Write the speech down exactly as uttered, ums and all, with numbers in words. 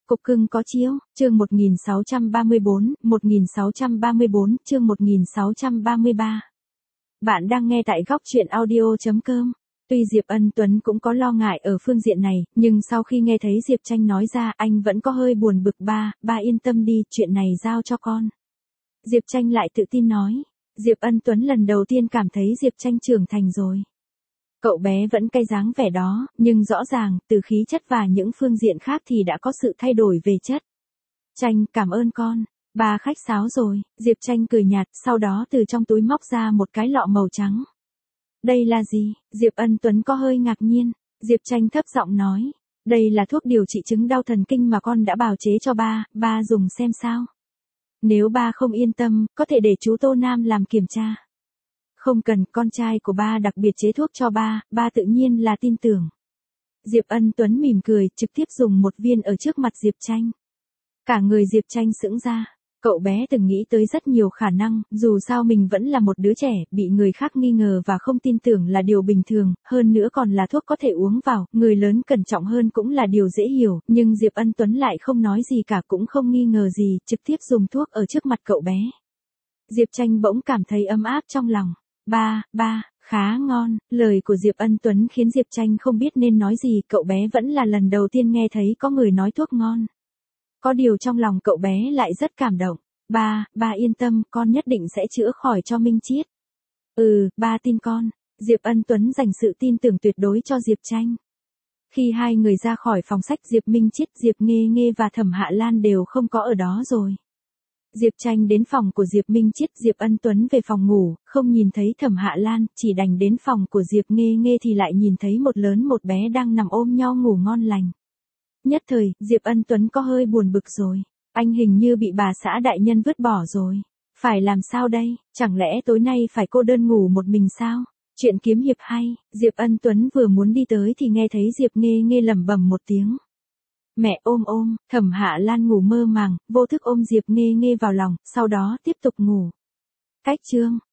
Cục cưng có chiếu, chương một nghìn sáu trăm ba mươi bốn, một nghìn sáu trăm ba mươi bốn, chương một nghìn sáu trăm ba mươi ba. Bạn đang nghe tại góc truyện audio chấm com. Tuy Diệp Ân Tuấn cũng có lo ngại ở phương diện này, nhưng sau khi nghe thấy Diệp Tranh nói ra, anh vẫn có hơi buồn bực. Ba, ba yên tâm đi, chuyện này giao cho con. Diệp Tranh lại tự tin nói. Diệp Ân Tuấn lần đầu tiên cảm thấy Diệp Tranh trưởng thành rồi. Cậu bé vẫn cay dáng vẻ đó, nhưng rõ ràng, từ khí chất và những phương diện khác thì đã có sự thay đổi về chất. Tranh, cảm ơn con. Ba khách sáo rồi. Diệp Tranh cười nhạt, sau đó từ trong túi móc ra một cái lọ màu trắng. Đây là gì? Diệp Ân Tuấn có hơi ngạc nhiên. Diệp Tranh thấp giọng nói. Đây là thuốc điều trị chứng đau thần kinh mà con đã bào chế cho ba, ba dùng xem sao. Nếu ba không yên tâm, có thể để chú Tô Nam làm kiểm tra. Không cần, con trai của ba đặc biệt chế thuốc cho ba, ba tự nhiên là tin tưởng. Diệp Ân Tuấn mỉm cười, trực tiếp dùng một viên ở trước mặt Diệp Tranh. Cả người Diệp Tranh sững ra. Cậu bé từng nghĩ tới rất nhiều khả năng, dù sao mình vẫn là một đứa trẻ, bị người khác nghi ngờ và không tin tưởng là điều bình thường, hơn nữa còn là thuốc có thể uống vào, người lớn cẩn trọng hơn cũng là điều dễ hiểu, nhưng Diệp Ân Tuấn lại không nói gì cả, cũng không nghi ngờ gì, trực tiếp dùng thuốc ở trước mặt cậu bé. Diệp Tranh bỗng cảm thấy ấm áp trong lòng. Ba, ba, khá ngon, lời của Diệp Ân Tuấn khiến Diệp Tranh không biết nên nói gì, cậu bé vẫn là lần đầu tiên nghe thấy có người nói thuốc ngon. Có điều trong lòng cậu bé lại rất cảm động. Ba, ba yên tâm, con nhất định sẽ chữa khỏi cho Minh Chiết. Ừ, ba tin con. Diệp Ân Tuấn dành sự tin tưởng tuyệt đối cho Diệp Tranh. Khi hai người ra khỏi phòng sách, Diệp Minh Chiết, Diệp Nghê Nghê và Thẩm Hạ Lan đều không có ở đó rồi. Diệp Tranh đến phòng của Diệp Minh Chiết, Diệp Ân Tuấn về phòng ngủ, không nhìn thấy Thẩm Hạ Lan, chỉ đành đến phòng của Diệp Nghê Nghê thì lại nhìn thấy một lớn một bé đang nằm ôm nhau ngủ ngon lành. Nhất thời, Diệp Ân Tuấn có hơi buồn bực rồi. Anh hình như bị bà xã đại nhân vứt bỏ rồi. Phải làm sao đây, chẳng lẽ tối nay phải cô đơn ngủ một mình sao? Chuyện kiếm hiệp hay, Diệp Ân Tuấn vừa muốn đi tới thì nghe thấy Diệp Nghê Nghê lẩm bẩm một tiếng. Mẹ ôm ôm, Thẩm Hạ Lan ngủ mơ màng, vô thức ôm Diệp Nghê Nghê vào lòng, sau đó tiếp tục ngủ. Cách chương